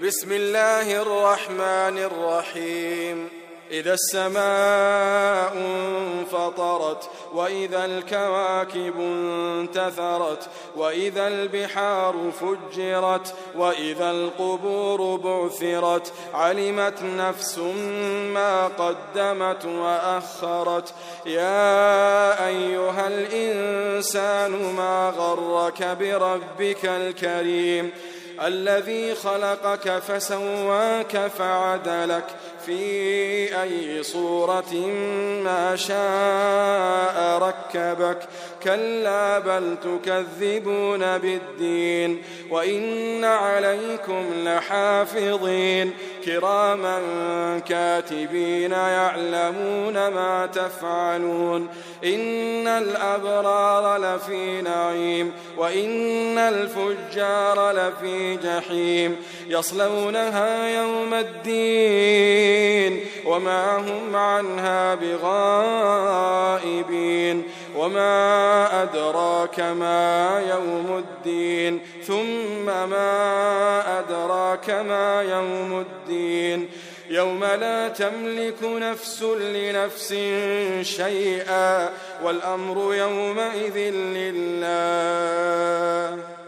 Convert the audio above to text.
بسم الله الرحمن الرحيم. إذا السماء انفطرت وإذا الكواكب انتثرت وإذا البحار فجرت وإذا القبور بعثرت علمت نفس ما قدمت وأخرت. يا أيها الإنسان ما غرك بربك الكريم الذي خلقك فسواك فعدلك في أي صورة ما شاء ركبك. كلا بل تكذبون بالدين وإن عليكم لحافظين كراما كاتبين يعلمون ما تفعلون. إن الأبرار لفي نعيم وإن الفجار لفي جحيم يصلونها يوم الدين وما هم عنها بغائبين. وما أدراك ما يوم الدين ثم ما أدراك ما يوم الدين يوم لا تملك نفس لنفس شيئا والأمر يومئذ لله.